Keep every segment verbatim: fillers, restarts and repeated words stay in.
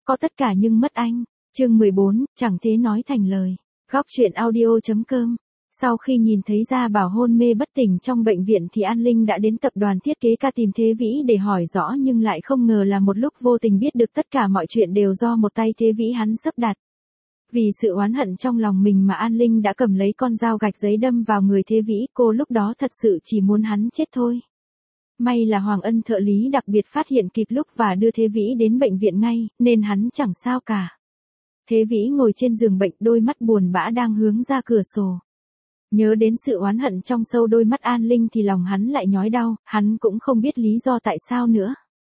có tất cả nhưng mất anh. Chương mười bốn, chẳng thế nói thành lời. Góc truyện audio.com. Sau khi nhìn thấy Gia Bảo hôn mê bất tỉnh trong bệnh viện thì An Linh đã đến tập đoàn thiết kế ca tìm Thế Vĩ để hỏi rõ, nhưng lại không ngờ là một lúc vô tình biết được tất cả mọi chuyện đều do một tay Thế Vĩ hắn sắp đặt. Vì sự oán hận trong lòng mình mà An Linh đã cầm lấy con dao gạch giấy đâm vào người Thế Vĩ, cô lúc đó thật sự chỉ muốn hắn chết thôi. May là Hoàng Ân thợ lý đặc biệt phát hiện kịp lúc và đưa Thế Vĩ đến bệnh viện ngay, nên hắn chẳng sao cả. Thế Vĩ ngồi trên giường bệnh, đôi mắt buồn bã đang hướng ra cửa sổ. Nhớ đến sự oán hận trong sâu đôi mắt An Linh thì lòng hắn lại nhói đau, hắn cũng không biết lý do tại sao nữa.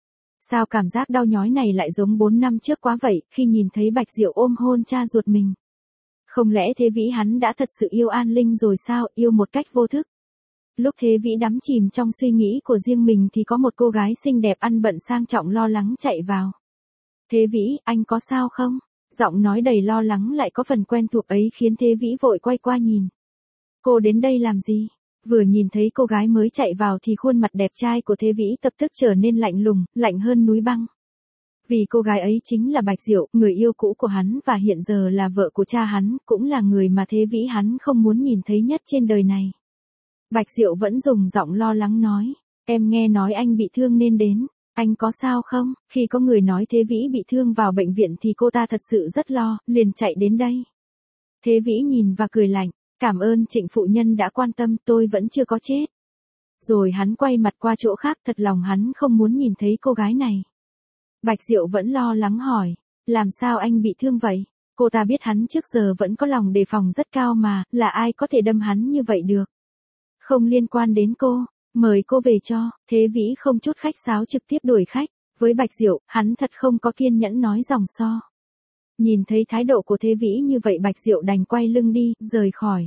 Sao cảm giác đau nhói này lại giống bốn năm trước quá vậy, khi nhìn thấy Bạch Diệu ôm hôn cha ruột mình. Không lẽ Thế Vĩ hắn đã thật sự yêu An Linh rồi sao, yêu một cách vô thức. Lúc Thế Vĩ đắm chìm trong suy nghĩ của riêng mình thì có một cô gái xinh đẹp ăn bận sang trọng lo lắng chạy vào. Thế Vĩ, anh có sao không? Giọng nói đầy lo lắng lại có phần quen thuộc ấy khiến Thế Vĩ vội quay qua nhìn. Cô đến đây làm gì? Vừa nhìn thấy cô gái mới chạy vào thì khuôn mặt đẹp trai của Thế Vĩ lập tức trở nên lạnh lùng, lạnh hơn núi băng. Vì cô gái ấy chính là Bạch Diệu, người yêu cũ của hắn và hiện giờ là vợ của cha hắn, cũng là người mà Thế Vĩ hắn không muốn nhìn thấy nhất trên đời này. Bạch Diệu vẫn dùng giọng lo lắng nói, em nghe nói anh bị thương nên đến, anh có sao không? Khi có người nói Thế Vĩ bị thương vào bệnh viện thì cô ta thật sự rất lo, liền chạy đến đây. Thế Vĩ nhìn và cười lạnh, cảm ơn Trịnh phụ nhân đã quan tâm, tôi vẫn chưa có chết. Rồi hắn quay mặt qua chỗ khác, thật lòng hắn không muốn nhìn thấy cô gái này. Bạch Diệu vẫn lo lắng hỏi, làm sao anh bị thương vậy? Cô ta biết hắn trước giờ vẫn có lòng đề phòng rất cao mà, là ai có thể đâm hắn như vậy được? Không liên quan đến cô, mời cô về cho. Thế Vĩ không chút khách sáo trực tiếp đuổi khách. Với Bạch Diệu, hắn thật không có kiên nhẫn nói dòng so. Nhìn thấy thái độ của Thế Vĩ như vậy Bạch Diệu đành quay lưng đi, rời khỏi.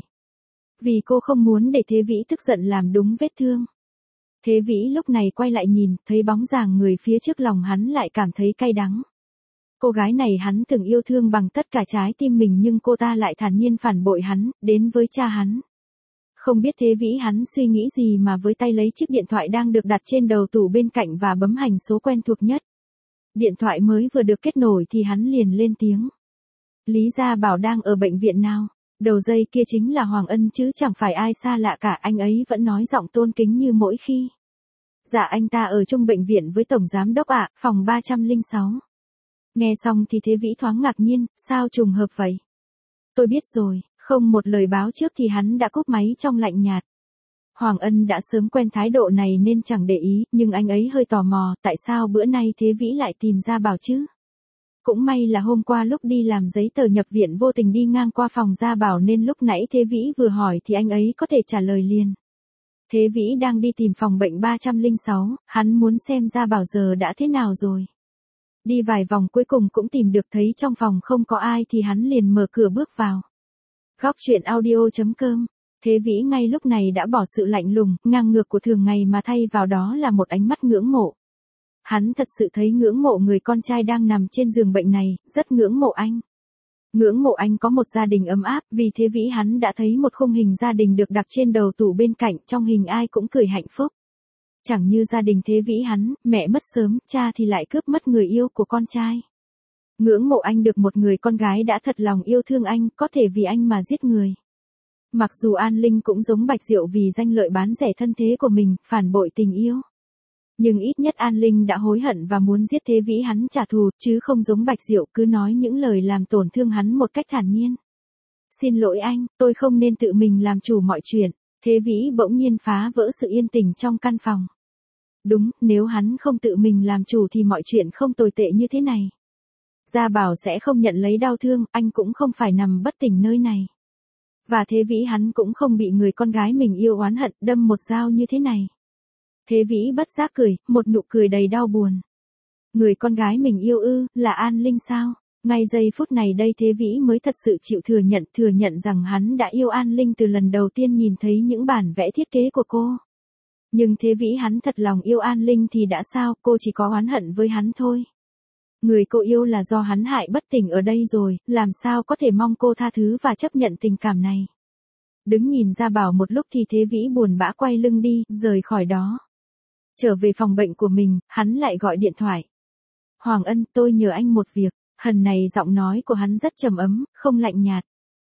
Vì cô không muốn để Thế Vĩ tức giận làm đúng vết thương. Thế Vĩ lúc này quay lại nhìn, thấy bóng dáng người phía trước lòng hắn lại cảm thấy cay đắng. Cô gái này hắn từng yêu thương bằng tất cả trái tim mình nhưng cô ta lại thản nhiên phản bội hắn, đến với cha hắn. Không biết Thế Vĩ hắn suy nghĩ gì mà với tay lấy chiếc điện thoại đang được đặt trên đầu tủ bên cạnh và bấm hành số quen thuộc nhất. Điện thoại mới vừa được kết nối thì hắn liền lên tiếng. Lý Gia Bảo đang ở bệnh viện nào? Đầu dây kia chính là Hoàng Ân chứ chẳng phải ai xa lạ cả, anh ấy vẫn nói giọng tôn kính như mỗi khi. Dạ anh ta ở chung bệnh viện với Tổng Giám Đốc ạ, phòng ba trăm lẻ sáu. Nghe xong thì Thế Vĩ thoáng ngạc nhiên, sao trùng hợp vậy? Tôi biết rồi, không một lời báo trước thì hắn đã cúp máy trong lạnh nhạt. Hoàng Ân đã sớm quen thái độ này nên chẳng để ý, nhưng anh ấy hơi tò mò, tại sao bữa nay Thế Vĩ lại tìm Gia Bảo chứ? Cũng may là hôm qua lúc đi làm giấy tờ nhập viện vô tình đi ngang qua phòng Gia Bảo nên lúc nãy Thế Vĩ vừa hỏi thì anh ấy có thể trả lời liền. Thế Vĩ đang đi tìm phòng bệnh ba trăm lẻ sáu, hắn muốn xem Gia Bảo giờ đã thế nào rồi. Đi vài vòng cuối cùng cũng tìm được, thấy trong phòng không có ai thì hắn liền mở cửa bước vào. Góc truyện audio.com. Thế Vĩ ngay lúc này đã bỏ sự lạnh lùng, ngang ngược của thường ngày mà thay vào đó là một ánh mắt ngưỡng mộ. Hắn thật sự thấy ngưỡng mộ người con trai đang nằm trên giường bệnh này, rất ngưỡng mộ anh. Ngưỡng mộ anh có một gia đình ấm áp, vì Thế Vĩ hắn đã thấy một khung hình gia đình được đặt trên đầu tủ bên cạnh, trong hình ai cũng cười hạnh phúc. Chẳng như gia đình Thế Vĩ hắn, mẹ mất sớm, cha thì lại cướp mất người yêu của con trai. Ngưỡng mộ anh được một người con gái đã thật lòng yêu thương anh, có thể vì anh mà giết người. Mặc dù An Linh cũng giống Bạch Diệu vì danh lợi bán rẻ thân thế của mình, phản bội tình yêu. Nhưng ít nhất An Linh đã hối hận và muốn giết Thế Vĩ hắn trả thù, chứ không giống Bạch Diệu cứ nói những lời làm tổn thương hắn một cách thản nhiên. Xin lỗi anh, tôi không nên tự mình làm chủ mọi chuyện. Thế Vĩ bỗng nhiên phá vỡ sự yên tĩnh trong căn phòng. Đúng, nếu hắn không tự mình làm chủ thì mọi chuyện không tồi tệ như thế này. Gia Bảo sẽ không nhận lấy đau thương, anh cũng không phải nằm bất tỉnh nơi này. Và Thế Vĩ hắn cũng không bị người con gái mình yêu oán hận đâm một dao như thế này. Thế Vĩ bất giác cười, một nụ cười đầy đau buồn. Người con gái mình yêu ư, là An Linh sao? Ngay giây phút này đây Thế Vĩ mới thật sự chịu thừa nhận, thừa nhận rằng hắn đã yêu An Linh từ lần đầu tiên nhìn thấy những bản vẽ thiết kế của cô. Nhưng Thế Vĩ hắn thật lòng yêu An Linh thì đã sao, cô chỉ có oán hận với hắn thôi. Người cô yêu là do hắn hại bất tỉnh ở đây rồi, làm sao có thể mong cô tha thứ và chấp nhận tình cảm này. Đứng nhìn Gia Bảo một lúc thì Thế Vĩ buồn bã quay lưng đi, rời khỏi đó. Trở về phòng bệnh của mình, hắn lại gọi điện thoại. Hoàng Ân, tôi nhờ anh một việc. Hần này giọng nói của hắn rất trầm ấm, không lạnh nhạt.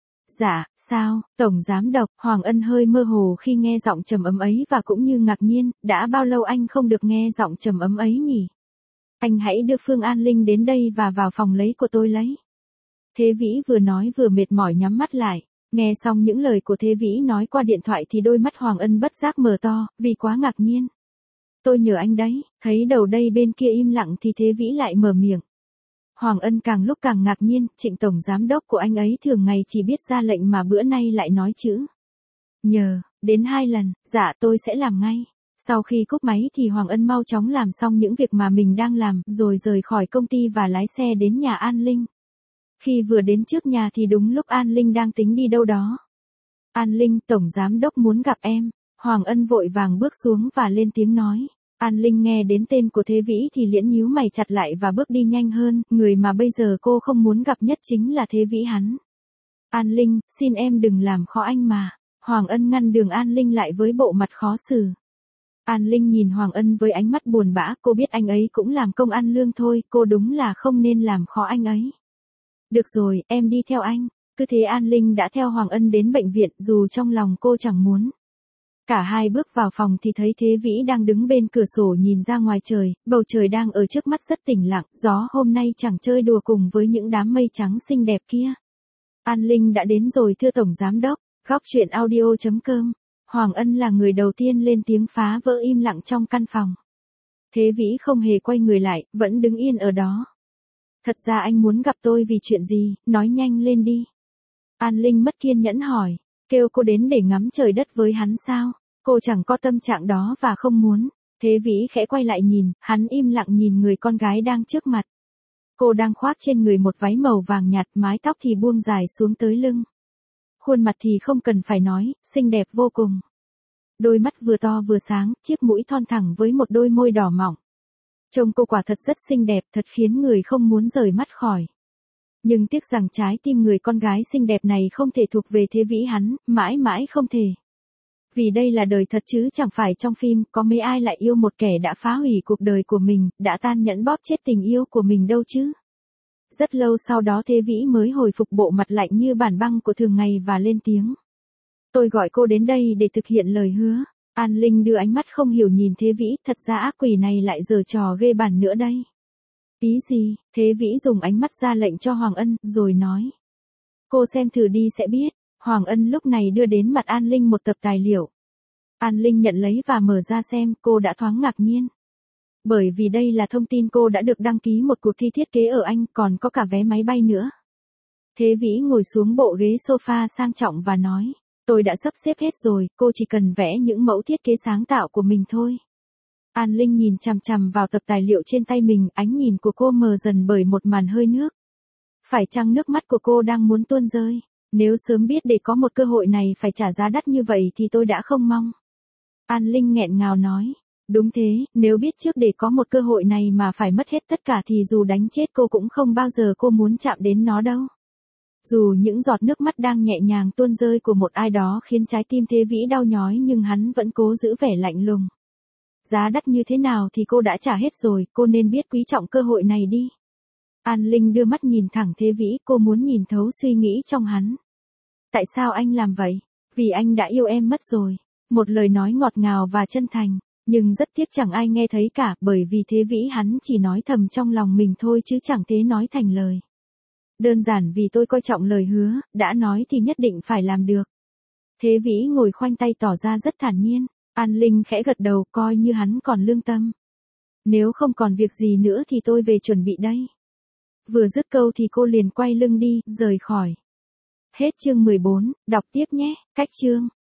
Dạ, sao, Tổng Giám Đốc, Hoàng Ân hơi mơ hồ khi nghe giọng trầm ấm ấy và cũng như ngạc nhiên, đã bao lâu anh không được nghe giọng trầm ấm ấy nhỉ? Anh hãy đưa Phương An Linh đến đây và vào phòng lấy của tôi lấy. Thế Vĩ vừa nói vừa mệt mỏi nhắm mắt lại. Nghe xong những lời của Thế Vĩ nói qua điện thoại thì đôi mắt Hoàng Ân bất giác mở to, vì quá ngạc nhiên. Tôi nhờ anh đấy, thấy đầu đây bên kia im lặng thì Thế Vĩ lại mở miệng. Hoàng Ân càng lúc càng ngạc nhiên, Trịnh Tổng Giám Đốc của anh ấy thường ngày chỉ biết ra lệnh mà bữa nay lại nói chữ nhờ, đến hai lần, dạ tôi sẽ làm ngay. Sau khi cúp máy thì Hoàng Ân mau chóng làm xong những việc mà mình đang làm, rồi rời khỏi công ty và lái xe đến nhà An Linh. Khi vừa đến trước nhà thì đúng lúc An Linh đang tính đi đâu đó. An Linh, Tổng Giám Đốc muốn gặp em. Hoàng Ân vội vàng bước xuống và lên tiếng nói. An Linh nghe đến tên của Thế Vĩ thì liễn nhíu mày chặt lại và bước đi nhanh hơn, người mà bây giờ cô không muốn gặp nhất chính là Thế Vĩ hắn. An Linh, xin em đừng làm khó anh mà. Hoàng Ân ngăn đường An Linh lại với bộ mặt khó xử. An Linh nhìn Hoàng Ân với ánh mắt buồn bã, cô biết anh ấy cũng làm công ăn lương thôi, cô đúng là không nên làm khó anh ấy. Được rồi, em đi theo anh. Cứ thế An Linh đã theo Hoàng Ân đến bệnh viện dù trong lòng cô chẳng muốn. Cả hai bước vào phòng thì thấy Thế Vĩ đang đứng bên cửa sổ nhìn ra ngoài trời, bầu trời đang ở trước mắt rất tĩnh lặng, gió hôm nay chẳng chơi đùa cùng với những đám mây trắng xinh đẹp kia. An Linh đã đến rồi thưa Tổng Giám Đốc, góc chuyện audio chấm com. Hoàng Ân là người đầu tiên lên tiếng phá vỡ im lặng trong căn phòng. Thế Vĩ không hề quay người lại, vẫn đứng yên ở đó. Thật ra anh muốn gặp tôi vì chuyện gì, nói nhanh lên đi. An Linh mất kiên nhẫn hỏi, kêu cô đến để ngắm trời đất với hắn sao? Cô chẳng có tâm trạng đó và không muốn. Thế Vĩ khẽ quay lại nhìn, hắn im lặng nhìn người con gái đang trước mặt. Cô đang khoác trên người một váy màu vàng nhạt, mái tóc thì buông dài xuống tới lưng. Khuôn mặt thì không cần phải nói, xinh đẹp vô cùng. Đôi mắt vừa to vừa sáng, chiếc mũi thon thẳng với một đôi môi đỏ mọng. Trông cô quả thật rất xinh đẹp, thật khiến người không muốn rời mắt khỏi. Nhưng tiếc rằng trái tim người con gái xinh đẹp này không thể thuộc về Thế Vĩ hắn, mãi mãi không thể. Vì đây là đời thật chứ chẳng phải trong phim, có mấy ai lại yêu một kẻ đã phá hủy cuộc đời của mình, đã tàn nhẫn bóp chết tình yêu của mình đâu chứ. Rất lâu sau đó Thế Vĩ mới hồi phục bộ mặt lạnh như bản băng của thường ngày và lên tiếng. Tôi gọi cô đến đây để thực hiện lời hứa. An Linh đưa ánh mắt không hiểu nhìn Thế Vĩ, thật ra ác quỷ này lại giở trò ghê bản nữa đây. Ý gì? Thế Vĩ dùng ánh mắt ra lệnh cho Hoàng Ân, rồi nói. Cô xem thử đi sẽ biết. Hoàng Ân lúc này đưa đến mặt An Linh một tập tài liệu. An Linh nhận lấy và mở ra xem, cô đã thoáng ngạc nhiên. Bởi vì đây là thông tin cô đã được đăng ký một cuộc thi thiết kế ở Anh, còn có cả vé máy bay nữa. Thế Vĩ ngồi xuống bộ ghế sofa sang trọng và nói. Tôi đã sắp xếp hết rồi, cô chỉ cần vẽ những mẫu thiết kế sáng tạo của mình thôi. An Linh nhìn chằm chằm vào tập tài liệu trên tay mình, ánh nhìn của cô mờ dần bởi một màn hơi nước. Phải chăng nước mắt của cô đang muốn tuôn rơi? Nếu sớm biết để có một cơ hội này phải trả giá đắt như vậy thì tôi đã không mong. An Linh nghẹn ngào nói. Đúng thế, nếu biết trước để có một cơ hội này mà phải mất hết tất cả thì dù đánh chết cô cũng không bao giờ cô muốn chạm đến nó đâu. Dù những giọt nước mắt đang nhẹ nhàng tuôn rơi của một ai đó khiến trái tim Thế Vĩ đau nhói nhưng hắn vẫn cố giữ vẻ lạnh lùng. Giá đắt như thế nào thì cô đã trả hết rồi, cô nên biết quý trọng cơ hội này đi. An Linh đưa mắt nhìn thẳng Thế Vĩ, cô muốn nhìn thấu suy nghĩ trong hắn. Tại sao anh làm vậy? Vì anh đã yêu em mất rồi. Một lời nói ngọt ngào và chân thành, nhưng rất tiếc chẳng ai nghe thấy cả, bởi vì Thế Vĩ hắn chỉ nói thầm trong lòng mình thôi chứ chẳng thế nói thành lời. Đơn giản vì tôi coi trọng lời hứa, đã nói thì nhất định phải làm được. Thế Vĩ ngồi khoanh tay tỏ ra rất thản nhiên. An Linh khẽ gật đầu coi như hắn còn lương tâm. Nếu không còn việc gì nữa thì tôi về chuẩn bị đây. Vừa dứt câu thì cô liền quay lưng đi, rời khỏi. Hết chương mười bốn, đọc tiếp nhé, cách chương.